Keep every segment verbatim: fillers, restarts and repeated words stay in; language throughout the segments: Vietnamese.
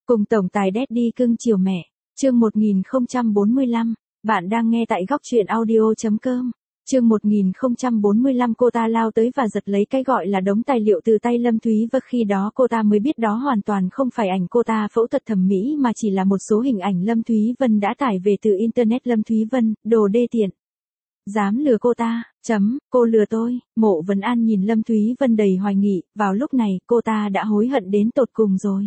Cùng tổng tài Daddy cưng chiều mẹ. Chương một nghìn không trăm bốn mươi lăm. Bạn đang nghe tại góc truyện audio chấm com. Chương một nghìn không trăm bốn mươi lăm cô ta lao tới và giật lấy cái gọi là đống tài liệu từ tay Lâm Thúy Vân, khi đó cô ta mới biết đó hoàn toàn không phải ảnh cô ta phẫu thuật thẩm mỹ mà chỉ là một số hình ảnh Lâm Thúy Vân đã tải về từ Internet. Lâm Thúy Vân, đồ đê tiện. Dám lừa cô ta, chấm, cô lừa tôi. Mộ Vấn An nhìn Lâm Thúy Vân đầy hoài nghị, vào lúc này cô ta đã hối hận đến tột cùng rồi.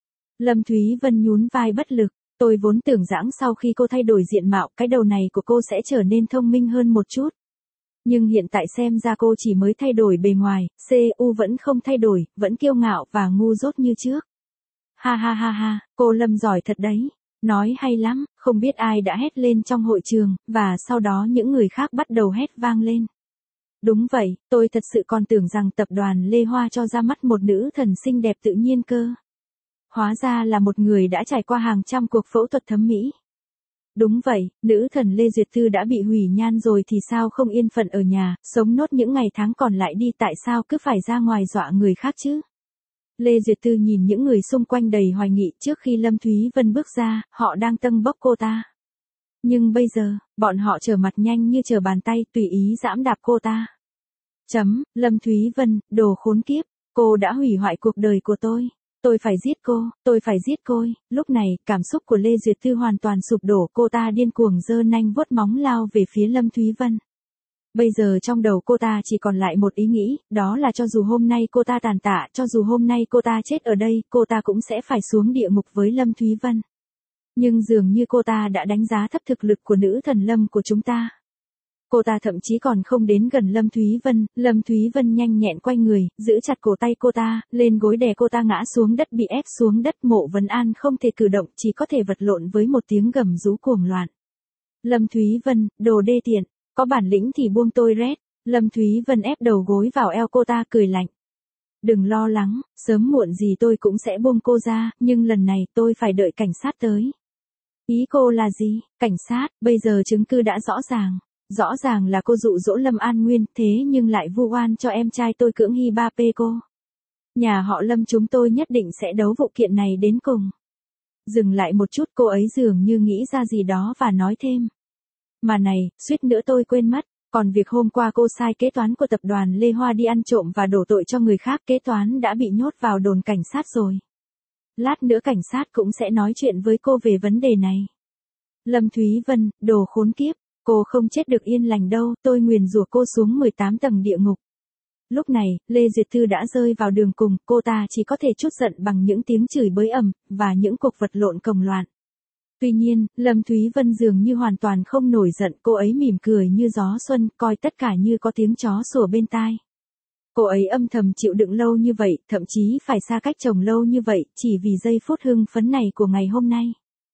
Lâm Thúy Vân nhún vai bất lực. Tôi vốn tưởng rằng sau khi cô thay đổi diện mạo, cái đầu này của cô sẽ trở nên thông minh hơn một chút. Nhưng hiện tại xem ra cô chỉ mới thay đổi bề ngoài, xê u vẫn không thay đổi, vẫn kiêu ngạo và ngu dốt như trước. Ha ha ha ha, cô Lâm giỏi thật đấy. Nói hay lắm, không biết ai đã hét lên trong hội trường, và sau đó những người khác bắt đầu hét vang lên. Đúng vậy, tôi thật sự còn tưởng rằng tập đoàn Lê Hoa cho ra mắt một nữ thần xinh đẹp tự nhiên cơ. Hóa ra là một người đã trải qua hàng trăm cuộc phẫu thuật thẩm mỹ. Đúng vậy, nữ thần Lê Duyệt Tư đã bị hủy nhan rồi thì sao không yên phận ở nhà, sống nốt những ngày tháng còn lại đi, tại sao cứ phải ra ngoài dọa người khác chứ? Lê Duyệt Tư nhìn những người xung quanh đầy hoài nghị. Trước khi Lâm Thúy Vân bước ra, họ đang tâng bốc cô ta. Nhưng bây giờ, bọn họ trở mặt nhanh như trở bàn tay, tùy ý giẫm đạp cô ta. Chấm, Lâm Thúy Vân, đồ khốn kiếp, cô đã hủy hoại cuộc đời của tôi. Tôi phải giết cô, tôi phải giết cô. Lúc này, cảm xúc của Lê Duyệt Tư hoàn toàn sụp đổ, cô ta điên cuồng giơ nanh vuốt móng lao về phía Lâm Thúy Vân. Bây giờ trong đầu cô ta chỉ còn lại một ý nghĩ, đó là cho dù hôm nay cô ta tàn tạ, cho dù hôm nay cô ta chết ở đây, cô ta cũng sẽ phải xuống địa ngục với Lâm Thúy Vân. Nhưng dường như cô ta đã đánh giá thấp thực lực của nữ thần Lâm của chúng ta. Cô ta thậm chí còn không đến gần Lâm Thúy Vân. Lâm Thúy Vân nhanh nhẹn quay người, giữ chặt cổ tay cô ta, lên gối đè cô ta ngã xuống đất, bị ép xuống đất. Mộ Vấn An không thể cử động, chỉ có thể vật lộn với một tiếng gầm rú cuồng loạn. Lâm Thúy Vân, đồ đê tiện, có bản lĩnh thì buông tôi rét. Lâm Thúy Vân ép đầu gối vào eo cô ta, cười lạnh. Đừng lo lắng, sớm muộn gì tôi cũng sẽ buông cô ra, nhưng lần này tôi phải đợi cảnh sát tới. Ý cô là gì? Cảnh sát, bây giờ chứng cứ đã rõ ràng. Rõ ràng là cô dụ dỗ Lâm An Nguyên, thế nhưng lại vu oan cho em trai tôi cưỡng hi ba pê cô. Nhà họ Lâm chúng tôi nhất định sẽ đấu vụ kiện này đến cùng. Dừng lại một chút, cô ấy dường như nghĩ ra gì đó và nói thêm. Mà này, suýt nữa tôi quên mất, còn việc hôm qua cô sai kế toán của tập đoàn Lê Hoa đi ăn trộm và đổ tội cho người khác, kế toán đã bị nhốt vào đồn cảnh sát rồi. Lát nữa cảnh sát cũng sẽ nói chuyện với cô về vấn đề này. Lâm Thúy Vân, đồ khốn kiếp. Cô không chết được yên lành đâu, tôi nguyền rủa cô xuống mười tám tầng địa ngục. Lúc này, Lê Duyệt Tư đã rơi vào đường cùng, cô ta chỉ có thể trút giận bằng những tiếng chửi bới ầm, và những cuộc vật lộn cồng loạn. Tuy nhiên, Lâm Thúy Vân dường như hoàn toàn không nổi giận, cô ấy mỉm cười như gió xuân, coi tất cả như có tiếng chó sủa bên tai. Cô ấy âm thầm chịu đựng lâu như vậy, thậm chí phải xa cách chồng lâu như vậy, chỉ vì giây phút hưng phấn này của ngày hôm nay.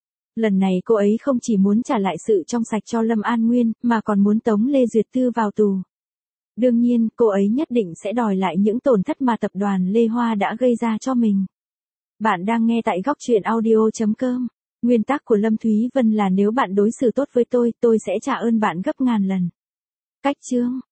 Lần này cô ấy không chỉ muốn trả lại sự trong sạch cho Lâm An Nguyên, mà còn muốn tống Lê Duyệt Tư vào tù. Đương nhiên, cô ấy nhất định sẽ đòi lại những tổn thất mà tập đoàn Lê Hoa đã gây ra cho mình. Bạn đang nghe tại góc truyện audio chấm com. Nguyên tắc của Lâm Thúy Vân là nếu bạn đối xử tốt với tôi, tôi sẽ trả ơn bạn gấp ngàn lần. Cách chương.